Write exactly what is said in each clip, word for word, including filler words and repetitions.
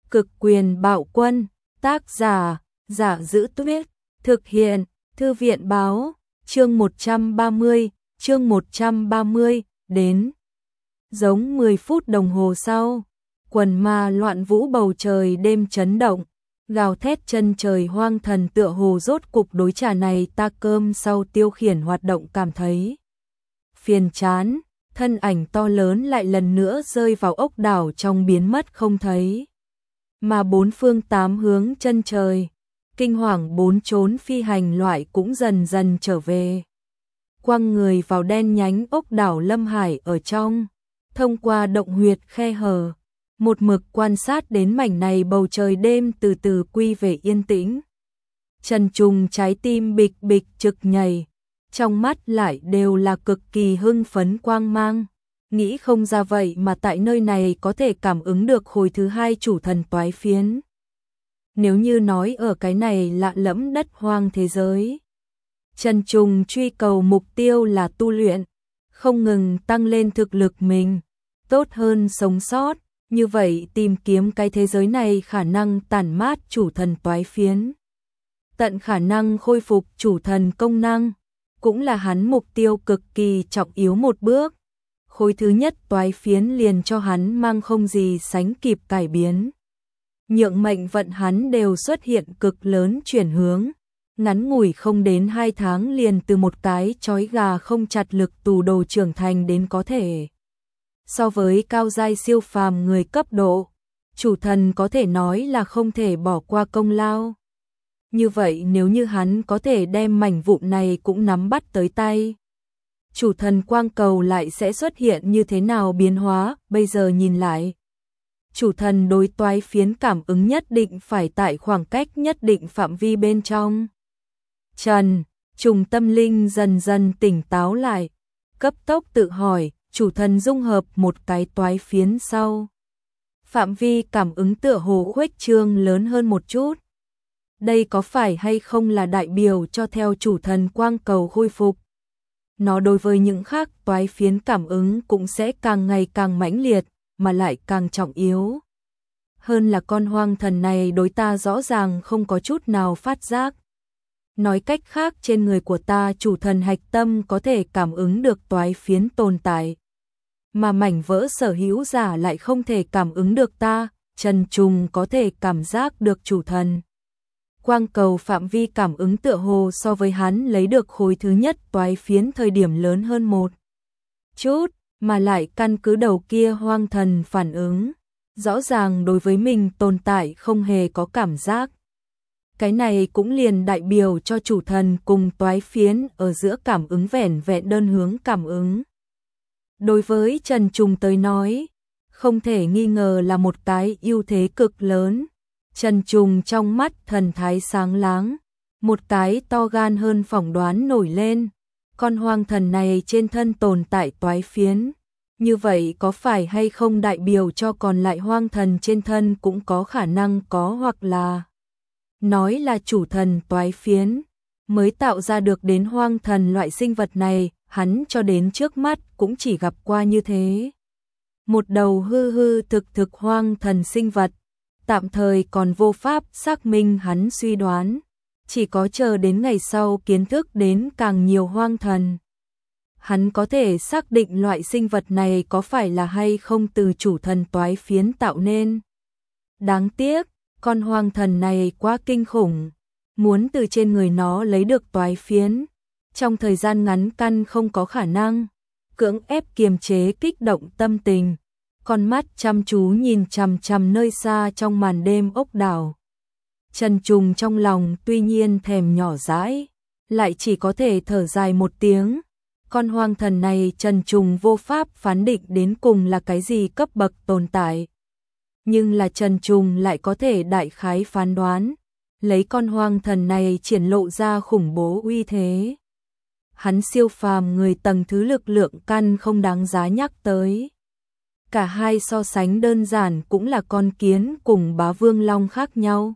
Cực quyền bạo quân, tác giả, Giả Giữ Tuyết, thực hiện, Thư viện báo, chương một trăm ba mươi, chương một trăm ba mươi, đến. Giống mười phút đồng hồ sau, quần ma loạn vũ bầu trời đêm chấn động, gào thét chân trời hoang thần tựa hồ rốt cục đối trà này ta cơm sau tiêu khiển hoạt động cảm thấy phiền chán, thân ảnh to lớn lại lần nữa rơi vào ốc đảo trong biến mất không thấy. Mà bốn phương tám hướng chân trời, kinh hoàng bốn chốn phi hành loại cũng dần dần trở về. Quăng người vào đen nhánh ốc đảo Lâm Hải ở trong, thông qua động huyệt khe hở, một mực quan sát đến mảnh này bầu trời đêm từ từ quy về yên tĩnh. Trần Trùng trái tim bịch bịch trực nhảy, trong mắt lại đều là cực kỳ hưng phấn quang mang. Nghĩ không ra vậy mà tại nơi này có thể cảm ứng được hồi thứ hai chủ thần toái phiến. Nếu như nói ở cái này lạ lẫm đất hoang thế giới, Trần Trùng truy cầu mục tiêu là tu luyện, không ngừng tăng lên thực lực mình, tốt hơn sống sót, như vậy tìm kiếm cái thế giới này khả năng tản mát chủ thần toái phiến. Tận khả năng khôi phục chủ thần công năng, cũng là hắn mục tiêu cực kỳ trọng yếu một bước. Khối thứ nhất toái phiến liền cho hắn mang không gì sánh kịp cải biến. Nhượng mệnh vận hắn đều xuất hiện cực lớn chuyển hướng. Ngắn ngủi không đến hai tháng liền từ một cái chói gà không chặt lực tù đồ trưởng thành đến có thể. So với cao giai siêu phàm người cấp độ, chủ thần có thể nói là không thể bỏ qua công lao. Như vậy nếu như hắn có thể đem mảnh vụn này cũng nắm bắt tới tay, chủ thần quang cầu lại sẽ xuất hiện như thế nào biến hóa, bây giờ nhìn lại. Chủ thần đối toái phiến cảm ứng nhất định phải tại khoảng cách nhất định phạm vi bên trong. Trần Trùng tâm linh dần dần tỉnh táo lại, cấp tốc tự hỏi, chủ thần dung hợp một cái toái phiến sau. Phạm vi cảm ứng tựa hồ khuếch trương lớn hơn một chút. Đây có phải hay không là đại biểu cho theo chủ thần quang cầu khôi phục? Nó đối với những khác toái phiến cảm ứng cũng sẽ càng ngày càng mãnh liệt, mà lại càng trọng yếu. Hơn là con hoang thần này đối ta rõ ràng không có chút nào phát giác. Nói cách khác trên người của ta chủ thần hạch tâm có thể cảm ứng được toái phiến tồn tại. Mà mảnh vỡ sở hữu giả lại không thể cảm ứng được ta, Trần Trùng có thể cảm giác được chủ thần. Quang cầu phạm vi cảm ứng tựa hồ so với hắn lấy được khối thứ nhất toái phiến thời điểm lớn hơn một chút, mà lại căn cứ đầu kia hoang thần phản ứng. Rõ ràng đối với mình tồn tại không hề có cảm giác. Cái này cũng liền đại biểu cho chủ thần cùng toái phiến ở giữa cảm ứng vẻn vẹn đơn hướng cảm ứng. Đối với Trần Trùng tới nói, không thể nghi ngờ là một cái ưu thế cực lớn. Trần Trùng trong mắt thần thái sáng láng, một cái to gan hơn phỏng đoán nổi lên. Con hoang thần này trên thân tồn tại toái phiến. Như vậy có phải hay không đại biểu cho còn lại hoang thần trên thân cũng có khả năng có, hoặc là nói là chủ thần toái phiến mới tạo ra được đến hoang thần loại sinh vật này, hắn cho đến trước mắt cũng chỉ gặp qua như thế. Một đầu hư hư thực thực hoang thần sinh vật, tạm thời còn vô pháp xác minh hắn suy đoán, chỉ có chờ đến ngày sau kiến thức đến càng nhiều hoang thần. Hắn có thể xác định loại sinh vật này có phải là hay không từ chủ thần toái phiến tạo nên. Đáng tiếc, con hoang thần này quá kinh khủng, muốn từ trên người nó lấy được toái phiến, trong thời gian ngắn căn không có khả năng. Cưỡng ép kiềm chế kích động tâm tình, con mắt chăm chú nhìn chằm chằm nơi xa trong màn đêm ốc đảo. Trần Trùng trong lòng tuy nhiên thèm nhỏ dãi, lại chỉ có thể thở dài một tiếng. Con hoang thần này Trần Trùng vô pháp phán định đến cùng là cái gì cấp bậc tồn tại. Nhưng là Trần Trùng lại có thể đại khái phán đoán, lấy con hoang thần này triển lộ ra khủng bố uy thế. Hắn siêu phàm người tầng thứ lực lượng căn không đáng giá nhắc tới. Cả hai so sánh đơn giản cũng là con kiến cùng bá vương long khác nhau.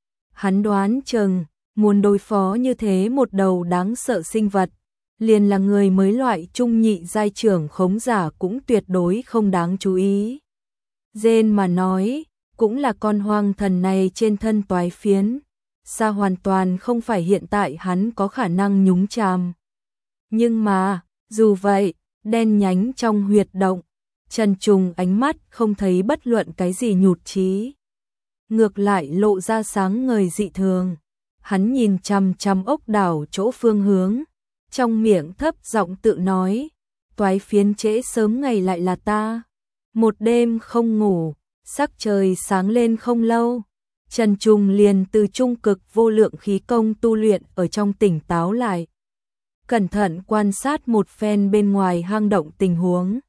Hắn đoán chừng, muốn đối phó như thế một đầu đáng sợ sinh vật, liền là người mới loại trung nhị giai trưởng khống giả cũng tuyệt đối không đáng chú ý. Gen mà nói, cũng là con hoang thần này trên thân toái phiến, xa hoàn toàn không phải hiện tại hắn có khả năng nhúng chàm. Nhưng mà, dù vậy, đen nhánh trong huyệt động, Trần Trùng ánh mắt không thấy bất luận cái gì nhụt chí, ngược lại lộ ra sáng ngời dị thường. Hắn nhìn chằm chằm ốc đảo chỗ phương hướng, trong miệng thấp giọng tự nói, toái phiến trễ sớm ngày lại là ta. Một đêm không ngủ, sắc trời sáng lên không lâu, Trần Trùng liền từ trung cực vô lượng khí công tu luyện ở trong tỉnh táo lại. Cẩn thận quan sát một phen bên ngoài hang động tình huống,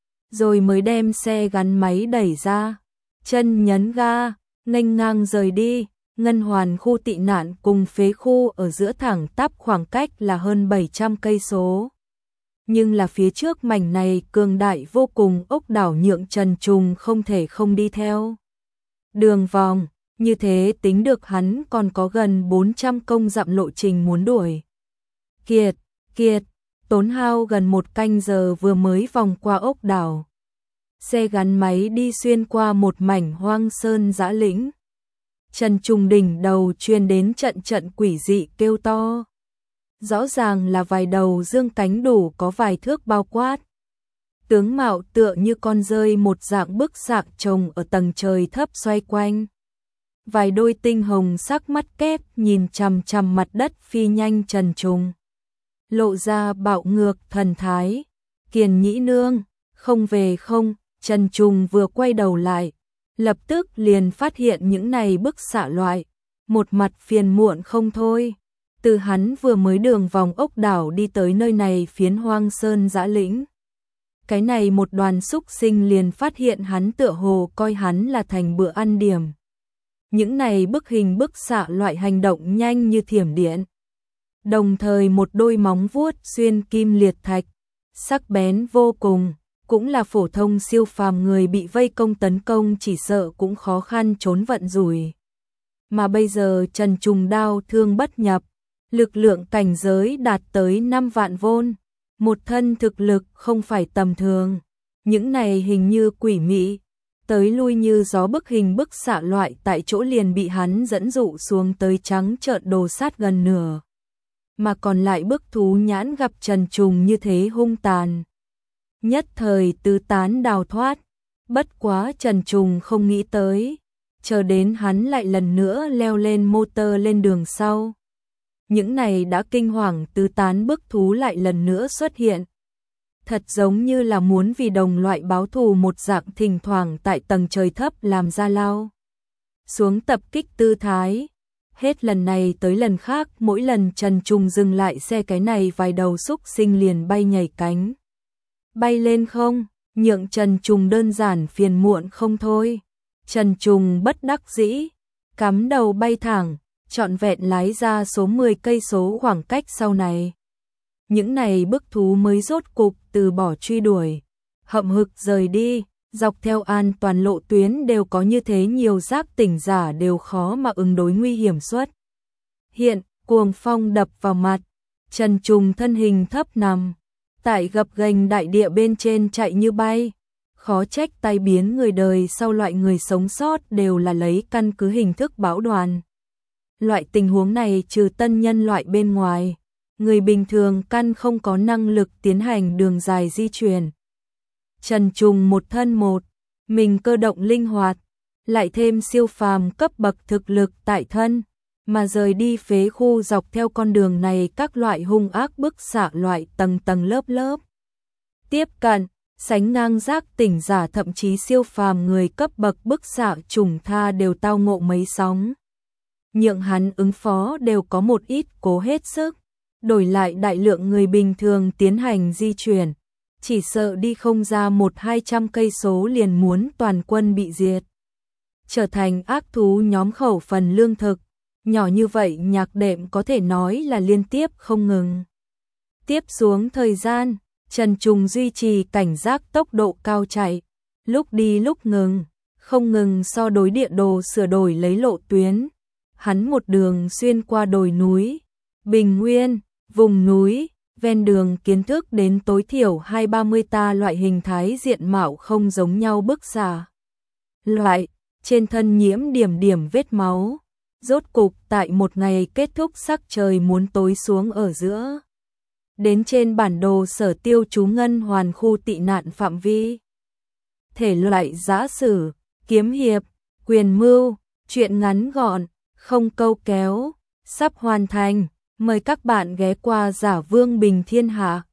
rồi mới đem xe gắn máy đẩy ra, chân nhấn ga, nghênh ngang rời đi. Ngân Hoàn khu tị nạn cùng phế khu ở giữa thẳng tắp khoảng cách là hơn bảy trăm cây số. Nhưng là phía trước mảnh này cường đại vô cùng ốc đảo nhượng Trần Trùng không thể không đi theo đường vòng, như thế tính được hắn còn có gần bốn trăm công dặm lộ trình muốn đuổi. Kiệt, kiệt, tốn hao gần một canh giờ vừa mới vòng qua ốc đảo. Xe gắn máy đi xuyên qua một mảnh hoang sơn dã lĩnh. Trần Trùng đỉnh đầu truyền đến trận trận quỷ dị kêu to. Rõ ràng là vài đầu dương cánh đủ có vài thước bao quát. Tướng mạo tựa như con rơi một dạng bức xạ trồng ở tầng trời thấp xoay quanh. Vài đôi tinh hồng sắc mắt kép nhìn chằm chằm mặt đất phi nhanh Trần Trùng, lộ ra bạo ngược thần thái. Kiền nhĩ nương, không về không? Trần Trùng vừa quay đầu lại, lập tức liền phát hiện những này bức xạ loại, một mặt phiền muộn không thôi. Từ hắn vừa mới đường vòng ốc đảo đi tới nơi này phiến hoang sơn dã lĩnh, cái này một đoàn xúc sinh liền phát hiện hắn tựa hồ coi hắn là thành bữa ăn điểm. Những này bức hình bức xạ loại hành động nhanh như thiểm điện, đồng thời một đôi móng vuốt xuyên kim liệt thạch, sắc bén vô cùng, cũng là phổ thông siêu phàm người bị vây công tấn công chỉ sợ cũng khó khăn trốn vận rủi. Mà bây giờ Trần Trùng đao thương bất nhập, lực lượng cảnh giới đạt tới năm vạn vôn, một thân thực lực không phải tầm thường. Những này hình như quỷ mị, tới lui như gió bức hình bức xạ loại tại chỗ liền bị hắn dẫn dụ xuống tới trắng trợn đồ sát gần nửa. Mà còn lại bức thú nhãn gặp Trần Trùng như thế hung tàn, nhất thời tứ tán đào thoát. Bất quá Trần Trùng không nghĩ tới, chờ đến hắn lại lần nữa leo lên motor lên đường sau, những này đã kinh hoàng tứ tán bức thú lại lần nữa xuất hiện. Thật giống như là muốn vì đồng loại báo thù một dạng, thỉnh thoảng tại tầng trời thấp làm ra lao xuống tập kích tư thái. Hết lần này tới lần khác, mỗi lần Trần Trùng dừng lại xe, cái này vài đầu xúc sinh liền bay nhảy cánh bay lên không, nhượng Trần Trùng đơn giản phiền muộn không thôi. Trần Trùng bất đắc dĩ, cắm đầu bay thẳng, trọn vẹn lái ra số mười cây số khoảng cách sau này. Những này bức thú mới rốt cục từ bỏ truy đuổi, hậm hực rời đi. Dọc theo an toàn lộ tuyến đều có như thế nhiều giác tỉnh giả, đều khó mà ứng đối nguy hiểm xuất hiện. Cuồng phong đập vào mặt, Trần Trùng thân hình thấp nằm tại gập ghềnh đại địa bên trên chạy như bay. Khó trách tai biến người đời sau loại người sống sót đều là lấy căn cứ hình thức bão đoàn. Loại tình huống này trừ tân nhân loại bên ngoài, người bình thường căn không có năng lực tiến hành đường dài di chuyển. Trần Trùng một thân một mình cơ động linh hoạt, lại thêm siêu phàm cấp bậc thực lực tại thân, mà rời đi phế khu dọc theo con đường này các loại hung ác bức xạ loại tầng tầng lớp lớp tiếp cận, sánh ngang giác tỉnh giả thậm chí siêu phàm người cấp bậc bức xạ trùng tha đều tao ngộ mấy sóng. Nhượng hắn ứng phó đều có một ít cố hết sức, đổi lại đại lượng người bình thường tiến hành di chuyển, chỉ sợ đi không ra một hai trăm cây số liền muốn toàn quân bị diệt, trở thành ác thú nhóm khẩu phần lương thực. Nhỏ như vậy nhạc đệm có thể nói là liên tiếp không ngừng. Tiếp xuống thời gian, Trần Trùng duy trì cảnh giác tốc độ cao chạy, lúc đi lúc ngừng, không ngừng so đối địa đồ sửa đổi lấy lộ tuyến. Hắn một đường xuyên qua đồi núi, bình nguyên, vùng núi, ven đường kiến thức đến tối thiểu hai ba mươi ta loại hình thái diện mạo không giống nhau bức xạ loại, trên thân nhiễm điểm điểm vết máu. Rốt cục tại một ngày kết thúc sắc trời muốn tối xuống ở giữa. Đến trên bản đồ Sở Tiêu trú ngân hoàn khu tị nạn phạm vi. Thể loại giã sử, kiếm hiệp, quyền mưu, truyện ngắn gọn, không câu kéo, sắp hoàn thành. Mời các bạn ghé qua Giả Vương Bình Thiên Hạ.